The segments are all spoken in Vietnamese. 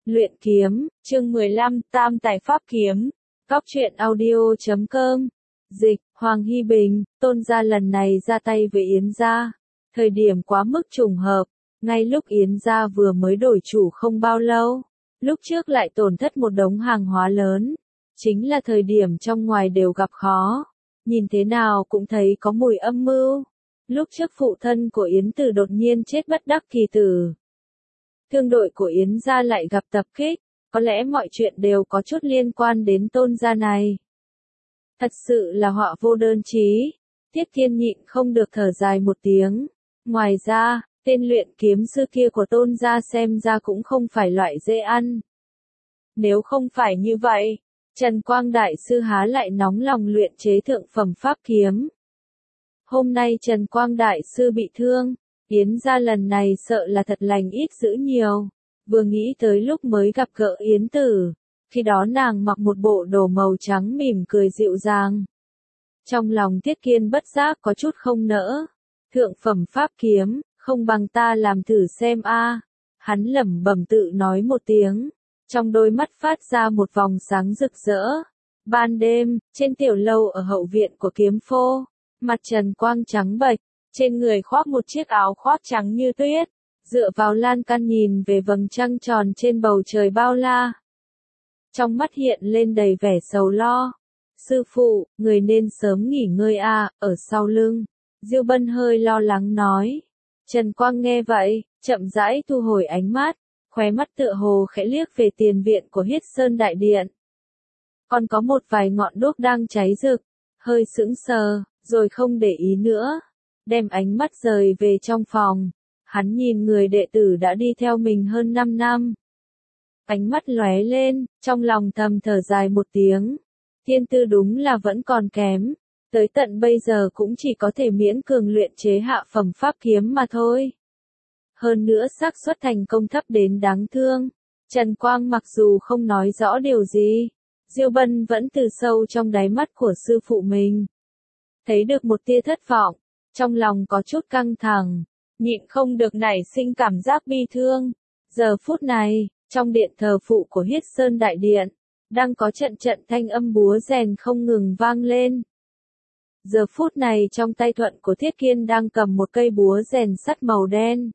Luyện kiếm, chương 15, Tam Tài Pháp Kiếm. Cóc truyện audio.com. Dịch, Hoàng Hy Bình, Tôn gia lần này ra tay với Yến gia. Thời điểm quá mức trùng hợp, ngay lúc Yến gia vừa mới đổi chủ không bao lâu. Lúc trước lại tổn thất một đống hàng hóa lớn. Chính là thời điểm trong ngoài đều gặp khó. Nhìn thế nào cũng thấy có mùi âm mưu. Lúc trước phụ thân của Yến Tử đột nhiên chết bất đắc kỳ tử. Thương đội của Yến gia lại gặp tập kích, có lẽ mọi chuyện đều có chút liên quan đến Tôn gia này. Thật sự là họa vô đơn chí. Tiết Thiên nhịn không được thở dài một tiếng. Ngoài ra, tên luyện kiếm sư kia của Tôn gia xem ra cũng không phải loại dễ ăn. Nếu không phải như vậy, Trần Quang Đại sư há lại nóng lòng luyện chế thượng phẩm pháp kiếm. Hôm nay Trần Quang Đại sư bị thương, Yến gia lần này sợ là thật lành ít dữ nhiều. Vừa nghĩ tới lúc mới gặp gỡ Yến Tử, khi đó nàng mặc một bộ đồ màu trắng mỉm cười dịu dàng. Trong lòng Tiết Kiên bất giác có chút không nỡ. Thượng phẩm pháp kiếm, không bằng ta làm thử xem a. Hắn lẩm bẩm tự nói một tiếng, trong đôi mắt phát ra một vòng sáng rực rỡ. Ban đêm, trên tiểu lâu ở hậu viện của kiếm phô, mặt Trần Quang trắng bệch, trên người khoác một chiếc áo khoác trắng như tuyết, dựa vào lan can nhìn về vầng trăng tròn trên bầu trời bao la. Trong mắt hiện lên đầy vẻ sầu lo. Sư phụ, người nên sớm nghỉ ngơi a. Ở sau lưng, Diêu Bân hơi lo lắng nói. Trần Quang nghe vậy, chậm rãi thu hồi ánh mắt, khóe mắt tựa hồ khẽ liếc về tiền viện của Hiết Sơn Đại Điện. Còn có một vài ngọn đuốc đang cháy rực, hơi sững sờ, rồi không để ý nữa, đem ánh mắt rời về trong phòng. Hắn nhìn người đệ tử đã đi theo mình hơn 5 năm. Ánh mắt lóe lên, trong lòng thầm thở dài một tiếng. Thiên tư đúng là vẫn còn kém, tới tận bây giờ cũng chỉ có thể miễn cường luyện chế hạ phẩm pháp kiếm mà thôi. Hơn nữa xác suất thành công thấp đến đáng thương. Trần Quang mặc dù không nói rõ điều gì, Diêu Bân vẫn từ sâu trong đáy mắt của sư phụ mình thấy được một tia thất vọng, trong lòng có chút căng thẳng, nhịn không được nảy sinh cảm giác bi thương. Giờ phút này, trong điện thờ phụ của Hiết Sơn Đại Điện, đang có trận trận thanh âm búa rèn không ngừng vang lên. Giờ phút này trong tay Thuận của Thiết Kiên đang cầm một cây búa rèn sắt màu đen.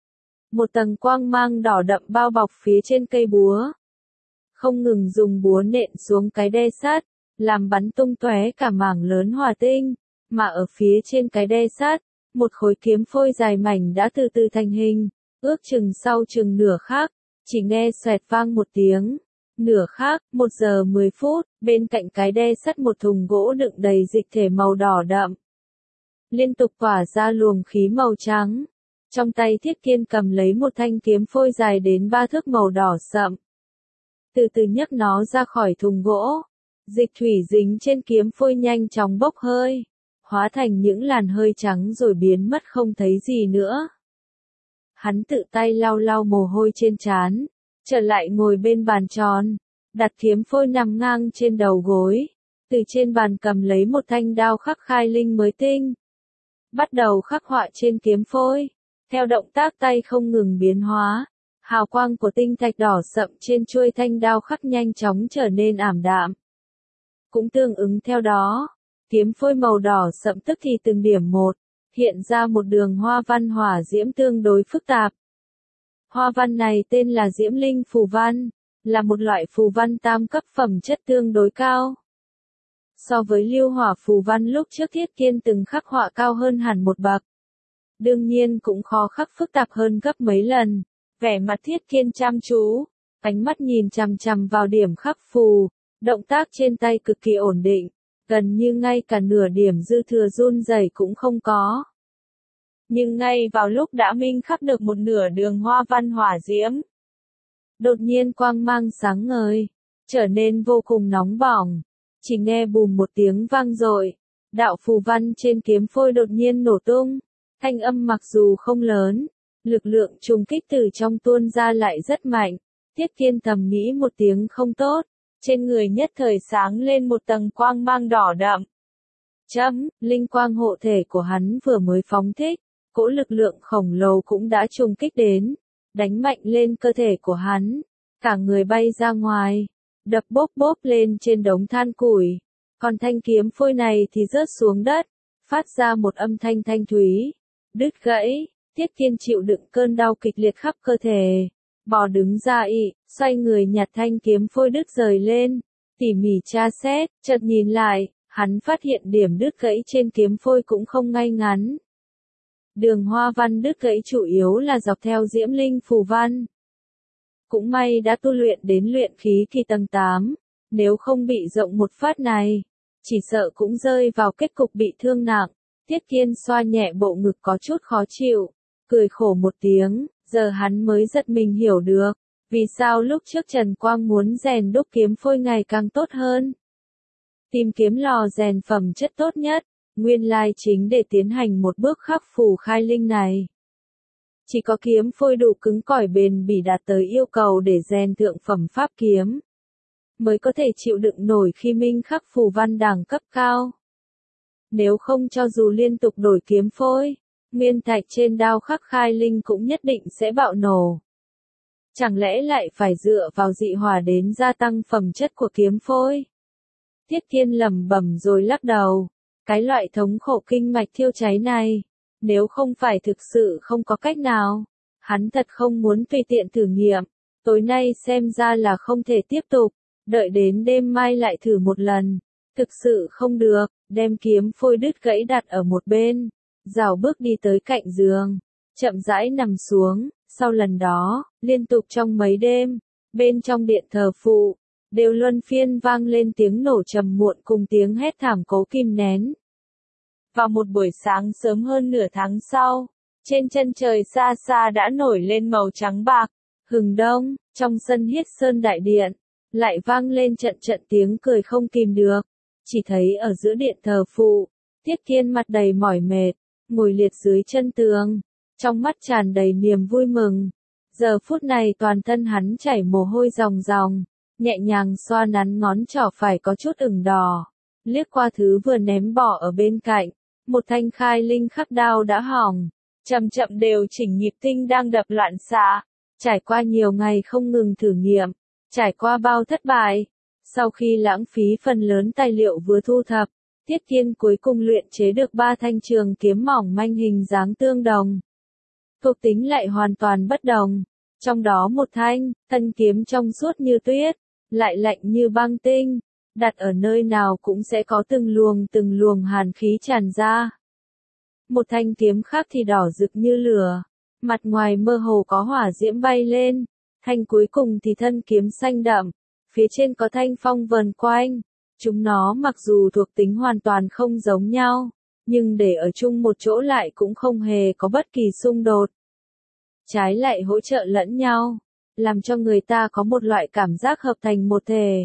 Một tầng quang mang đỏ đậm bao bọc phía trên cây búa. Không ngừng dùng búa nện xuống cái đe sắt, làm bắn tung tóe cả mảng lớn hỏa tinh, mà ở phía trên cái đe sắt, một khối kiếm phôi dài mảnh đã từ từ thành hình, ước chừng sau chừng nửa khắc, chỉ nghe xoẹt vang một tiếng. Nửa khắc, 1 giờ 10 phút, bên cạnh cái đe sắt một thùng gỗ đựng đầy dịch thể màu đỏ đậm. Liên tục tỏa ra luồng khí màu trắng. Trong tay Thiết Kiên cầm lấy một thanh kiếm phôi dài đến 3 thước màu đỏ sậm. Từ từ nhấc nó ra khỏi thùng gỗ. Dịch thủy dính trên kiếm phôi nhanh chóng bốc hơi, hóa thành những làn hơi trắng rồi biến mất không thấy gì nữa. Hắn tự tay lau lau mồ hôi trên trán, trở lại ngồi bên bàn tròn, đặt kiếm phôi nằm ngang trên đầu gối, từ trên bàn cầm lấy một thanh đao khắc khai linh mới tinh. Bắt đầu khắc họa trên kiếm phôi, theo động tác tay không ngừng biến hóa, hào quang của tinh thạch đỏ sậm trên chuôi thanh đao khắc nhanh chóng trở nên ảm đạm. Cũng tương ứng theo đó, kiếm phôi màu đỏ sậm tức thì từng điểm một, hiện ra một đường hoa văn hỏa diễm tương đối phức tạp. Hoa văn này tên là Diễm Linh phù văn, là một loại phù văn tam cấp phẩm chất tương đối cao. So với lưu hỏa phù văn lúc trước Thiết Kiên từng khắc họa cao hơn hẳn một bậc. Đương nhiên cũng khó khắc phức tạp hơn gấp mấy lần. Vẻ mặt Thiết Kiên chăm chú, ánh mắt nhìn chằm chằm vào điểm khắc phù, động tác trên tay cực kỳ ổn định, gần như ngay cả nửa điểm dư thừa run rẩy cũng không có. Nhưng ngay vào lúc đã minh khắc được một nửa đường hoa văn hỏa diễm, đột nhiên quang mang sáng ngời, trở nên vô cùng nóng bỏng, chỉ nghe bùm một tiếng vang dội, đạo phù văn trên kiếm phôi đột nhiên nổ tung, thanh âm mặc dù không lớn, lực lượng trùng kích từ trong tuôn ra lại rất mạnh. Tiết Kiên thầm nghĩ một tiếng không tốt, trên người nhất thời sáng lên một tầng quang mang đỏ đậm. Linh quang hộ thể của hắn vừa mới phóng thích, cỗ lực lượng khổng lồ cũng đã trùng kích đến, đánh mạnh lên cơ thể của hắn. cả người bay ra ngoài, đập bốp bốp lên trên đống than củi. Còn thanh kiếm phôi này thì rớt xuống đất, phát ra một âm thanh thanh thúy, đứt gãy. Tiết Kiên chịu đựng cơn đau kịch liệt khắp cơ thể, bò đứng dậy, xoay người nhặt thanh kiếm phôi đứt rời lên, tỉ mỉ tra xét, chợt nhìn lại, hắn phát hiện điểm đứt gãy trên kiếm phôi cũng không ngay ngắn. Đường hoa văn đứt gãy chủ yếu là dọc theo diễm linh phù văn. Cũng may đã tu luyện đến luyện khí kỳ tầng 8, nếu không bị rộng một phát này, chỉ sợ cũng rơi vào kết cục bị thương nặng. Tiết Kiên xoa nhẹ bộ ngực có chút khó chịu, cười khổ một tiếng, giờ hắn mới giật mình hiểu được, vì sao lúc trước Trần Quang muốn rèn đúc kiếm phôi ngày càng tốt hơn. Tìm kiếm lò rèn phẩm chất tốt nhất, nguyên lai chính để tiến hành một bước khắc phù khai linh này. Chỉ có kiếm phôi đủ cứng cỏi bền bỉ đạt tới yêu cầu để rèn thượng phẩm pháp kiếm, mới có thể chịu đựng nổi khi minh khắc phù văn đẳng cấp cao. Nếu không cho dù liên tục đổi kiếm phôi, nguyên thạch trên đao khắc khai linh cũng nhất định sẽ bạo nổ. Chẳng lẽ lại phải dựa vào dị hỏa đến gia tăng phẩm chất của kiếm phôi? Tiết Kiên lẩm bẩm rồi lắc đầu. Cái loại thống khổ kinh mạch thiêu cháy này, nếu không phải thực sự không có cách nào, hắn thật không muốn tùy tiện thử nghiệm. Tối nay xem ra là không thể tiếp tục, đợi đến đêm mai lại thử một lần. Thực sự không được, đem kiếm phôi đứt gãy đặt ở một bên, rảo bước đi tới cạnh giường, chậm rãi nằm xuống. Sau lần đó, liên tục trong mấy đêm, bên trong điện thờ phụ, đều luân phiên vang lên tiếng nổ trầm muộn cùng tiếng hét thảm cố kìm nén. Vào một buổi sáng sớm hơn nửa tháng sau, trên chân trời xa xa đã nổi lên màu trắng bạc, hừng đông, trong sân Hiết Sơn đại điện, lại vang lên trận trận tiếng cười không kìm được. Chỉ thấy ở giữa điện thờ phụ, Tiết Kiên mặt đầy mỏi mệt, ngồi liệt dưới chân tường, trong mắt tràn đầy niềm vui mừng. Giờ phút này toàn thân hắn chảy mồ hôi ròng ròng, nhẹ nhàng xoa nắn ngón trỏ phải có chút ửng đỏ, liếc qua thứ vừa ném bỏ ở bên cạnh, một thanh khai linh khắc đao đã hỏng, chậm chậm đều chỉnh nhịp tinh đang đập loạn xạ. Trải qua nhiều ngày không ngừng thử nghiệm, trải qua bao thất bại, sau khi lãng phí phần lớn tài liệu vừa thu thập, Tiết Kiên cuối cùng luyện chế được 3 thanh trường kiếm mỏng manh hình dáng tương đồng. Thuộc tính lại hoàn toàn bất đồng, trong đó một thanh, thân kiếm trong suốt như tuyết, lại lạnh như băng tinh, đặt ở nơi nào cũng sẽ có từng luồng hàn khí tràn ra. Một thanh kiếm khác thì đỏ rực như lửa, mặt ngoài mơ hồ có hỏa diễm bay lên, thanh cuối cùng thì thân kiếm xanh đậm, phía trên có thanh phong vờn quanh. Chúng nó mặc dù thuộc tính hoàn toàn không giống nhau, nhưng để ở chung một chỗ lại cũng không hề có bất kỳ xung đột. Trái lại hỗ trợ lẫn nhau, làm cho người ta có một loại cảm giác hợp thành một thể.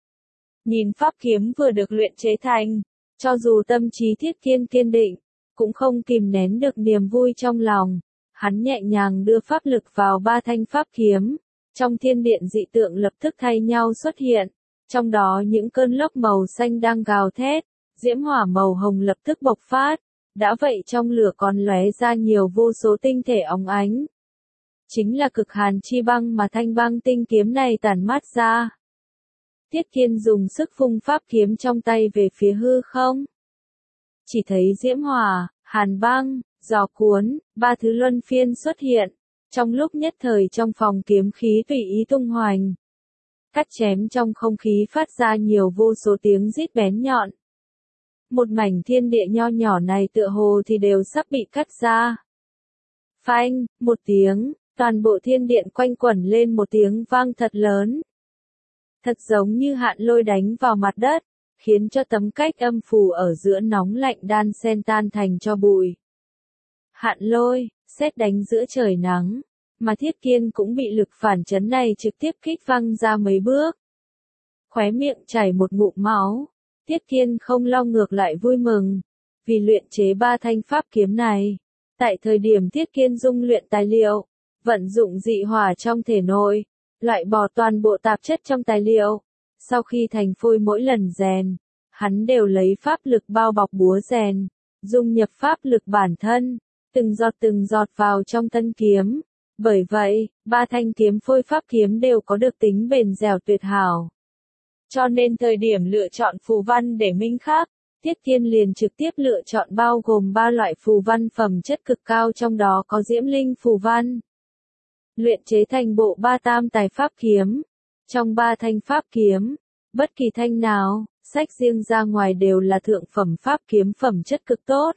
Nhìn pháp kiếm vừa được luyện chế thành, cho dù tâm trí Tiết Kiên kiên định, cũng không kìm nén được niềm vui trong lòng. Hắn nhẹ nhàng đưa pháp lực vào 3 thanh pháp kiếm, trong thiên điện dị tượng lập tức thay nhau xuất hiện, trong đó những cơn lốc màu xanh đang gào thét, diễm hỏa màu hồng lập tức bộc phát, đã vậy trong lửa còn lóe ra nhiều vô số tinh thể óng ánh. Chính là cực hàn chi băng mà thanh băng tinh kiếm này tản mát ra. Tiết Kiên dùng sức phung pháp kiếm trong tay về phía hư không. Chỉ thấy diễm hỏa, hàn băng, gió cuốn, 3 thứ luân phiên xuất hiện. Trong lúc nhất thời trong phòng kiếm khí tùy ý tung hoành. Cắt chém trong không khí phát ra nhiều vô số tiếng rít bén nhọn. Một mảnh thiên địa nho nhỏ này tựa hồ thì đều sắp bị cắt ra. Phanh, một tiếng, toàn bộ thiên điện quanh quẩn lên một tiếng vang thật lớn. Thật giống như hạn lôi đánh vào mặt đất, khiến cho tấm cách âm phù ở giữa nóng lạnh đan xen tan thành cho bụi. Hạn lôi, sét đánh giữa trời nắng, mà Tiết Kiên cũng bị lực phản chấn này trực tiếp kích văng ra mấy bước. Khóe miệng chảy một ngụm máu, Tiết Kiên không lo ngược lại vui mừng, vì luyện chế 3 thanh pháp kiếm này. Tại thời điểm Tiết Kiên dung luyện tài liệu, vận dụng dị hỏa trong thể nội, loại bỏ toàn bộ tạp chất trong tài liệu. Sau khi thành phôi mỗi lần rèn, hắn đều lấy pháp lực bao bọc búa rèn, dung nhập pháp lực bản thân, từng giọt vào trong thân kiếm, Bởi vậy, ba thanh kiếm phôi pháp kiếm đều có được tính bền dẻo tuyệt hảo. Cho nên thời điểm lựa chọn phù văn để minh khắc, Tiết Thiên liền trực tiếp lựa chọn bao gồm 3 loại phù văn phẩm chất cực cao, trong đó có diễm linh phù văn. Luyện chế thành bộ ba tam tài pháp kiếm. Trong ba thanh pháp kiếm, bất kỳ thanh nào, sách riêng ra ngoài đều là thượng phẩm pháp kiếm phẩm chất cực tốt.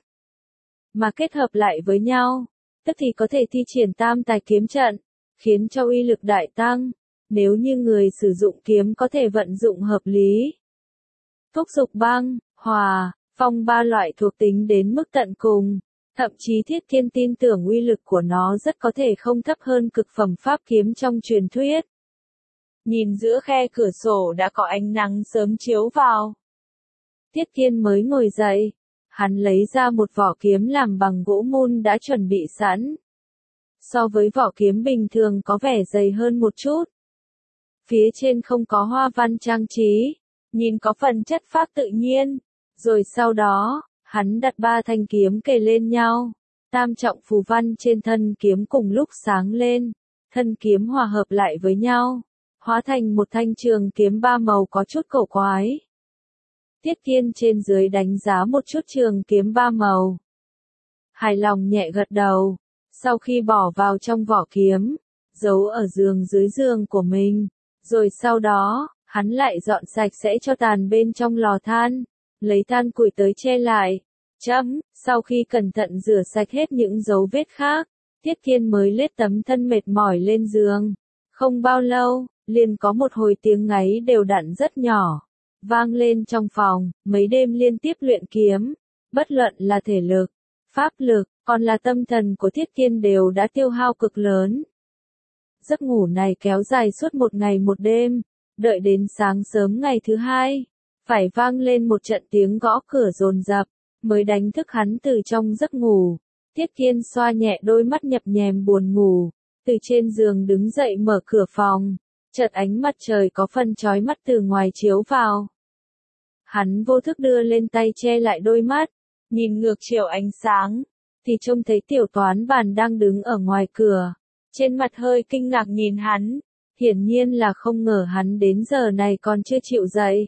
Mà kết hợp lại với nhau, tức thì có thể thi triển tam tài kiếm trận, khiến cho uy lực đại tăng, nếu như người sử dụng kiếm có thể vận dụng hợp lý. Thúc dục băng, hỏa, phong ba loại thuộc tính đến mức tận cùng, thậm chí Thiết Thiên tin tưởng uy lực của nó rất có thể không thấp hơn cực phẩm pháp kiếm trong truyền thuyết. Nhìn giữa khe cửa sổ đã có ánh nắng sớm chiếu vào. Tiết Thiên mới ngồi dậy, hắn lấy ra một vỏ kiếm làm bằng gỗ mun đã chuẩn bị sẵn. So với vỏ kiếm bình thường có vẻ dày hơn một chút. Phía trên không có hoa văn trang trí, nhìn có phần chất phác tự nhiên. Rồi sau đó, hắn đặt ba thanh kiếm kề lên nhau. Tam trọng phù văn trên thân kiếm cùng lúc sáng lên. Thân kiếm hòa hợp lại với nhau, hóa thành một thanh trường kiếm ba màu có chút cổ quái. Tiết Thiên trên dưới đánh giá một chút trường kiếm ba màu. Hài lòng nhẹ gật đầu, sau khi bỏ vào trong vỏ kiếm, giấu ở giường dưới giường của mình. Rồi sau đó, hắn lại dọn sạch sẽ cho tàn bên trong lò than, lấy than củi tới che lại. Sau khi cẩn thận rửa sạch hết những dấu vết khác, Tiết Thiên mới lết tấm thân mệt mỏi lên giường. Không bao lâu, liền có một hồi tiếng ngáy đều đặn rất nhỏ, vang lên trong phòng. Mấy đêm liên tiếp luyện kiếm, bất luận là thể lực, pháp lực, còn là tâm thần của Thiết Thiên đều đã tiêu hao cực lớn. Giấc ngủ này kéo dài suốt một ngày một đêm, đợi đến sáng sớm ngày thứ hai, phải vang lên một trận tiếng gõ cửa dồn dập, mới đánh thức hắn từ trong giấc ngủ. Tiết Thiên xoa nhẹ đôi mắt nhập nhèm buồn ngủ, từ trên giường đứng dậy mở cửa phòng, chợt ánh mặt trời có phần chói mắt từ ngoài chiếu vào. Hắn vô thức đưa lên tay che lại đôi mắt, nhìn ngược chiều ánh sáng, thì trông thấy Tiểu Toán Bàn đang đứng ở ngoài cửa, trên mặt hơi kinh ngạc nhìn hắn, hiển nhiên là không ngờ hắn đến giờ này còn chưa chịu dậy.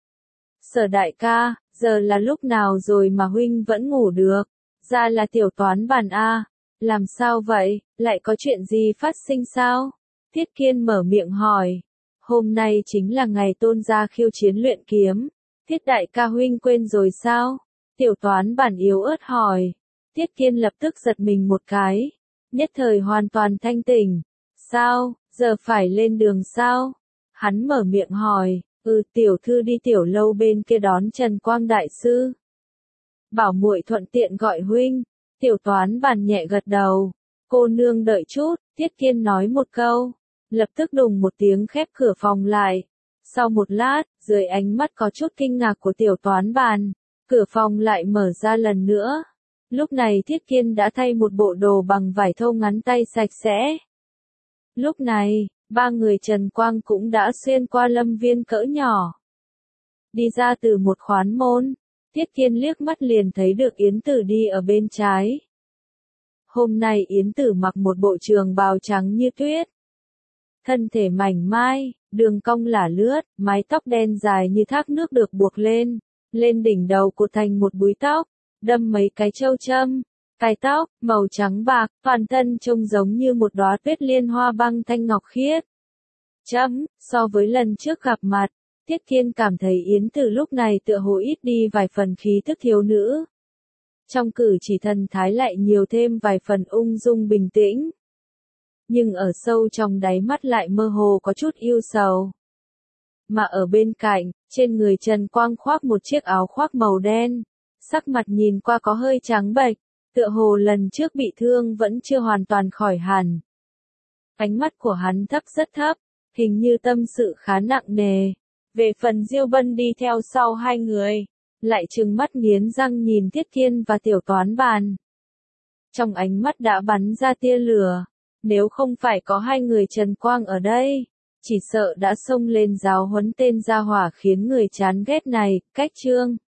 Sở đại ca, giờ là lúc nào rồi mà huynh vẫn ngủ được? Ra là Tiểu Toán Bàn a, làm sao vậy, lại có chuyện gì phát sinh sao? Tiết Kiên mở miệng hỏi. Hôm nay chính là ngày Tôn gia khiêu chiến luyện kiếm. Tiết đại ca huynh quên rồi sao? Tiểu Toán Bàn yếu ớt hỏi. Tiết Kiên lập tức giật mình một cái, nhất thời hoàn toàn thanh tỉnh. Sao, giờ phải lên đường sao? Hắn mở miệng hỏi. Tiểu thư đi tiểu lâu bên kia đón Trần Quang đại sư. Bảo muội thuận tiện gọi huynh. Tiểu Toán Bàn nhẹ gật đầu. Cô nương đợi chút, Tiết Kiên nói một câu, lập tức đùng một tiếng khép cửa phòng lại. Sau một lát, dưới ánh mắt có chút kinh ngạc của Tiểu Toán Bàn, cửa phòng lại mở ra lần nữa. Lúc này Tiết Kiên đã thay một bộ đồ bằng vải thô ngắn tay sạch sẽ. Lúc này, ba người Trần Quang cũng đã xuyên qua lâm viên cỡ nhỏ, đi ra từ một khoán môn. Tiết Kiên liếc mắt liền thấy được Yến Tử đi ở bên trái. Hôm nay Yến Tử mặc một bộ trường bào trắng như tuyết, thân thể mảnh mai, đường cong lả lướt, mái tóc đen dài như thác nước được buộc lên, lên đỉnh đầu cột thành một búi tóc, đâm mấy cái châu châm, cài tóc, màu trắng bạc, toàn thân trông giống như một đóa tuyết liên hoa băng thanh ngọc khiết. So với lần trước gặp mặt, Tiết Kiên cảm thấy Yến Tử lúc này tựa hồ ít đi vài phần khí thức thiếu nữ. Trong cử chỉ thần thái lại nhiều thêm vài phần ung dung bình tĩnh. Nhưng ở sâu trong đáy mắt lại mơ hồ có chút yêu sầu. Mà ở bên cạnh, trên người Trần Quang khoác một chiếc áo khoác màu đen, sắc mặt nhìn qua có hơi trắng bệch, tựa hồ lần trước bị thương vẫn chưa hoàn toàn khỏi hẳn. Ánh mắt của hắn thấp rất thấp, hình như tâm sự khá nặng nề. Về phần Diêu Bân đi theo sau hai người, lại trừng mắt nghiến răng nhìn Tiết Kiên và Tiểu Toán Bàn. Trong ánh mắt đã bắn ra tia lửa, nếu không phải có hai người Trần Quang ở đây, chỉ sợ đã xông lên giáo huấn tên gia hỏa khiến người chán ghét này. Cách chương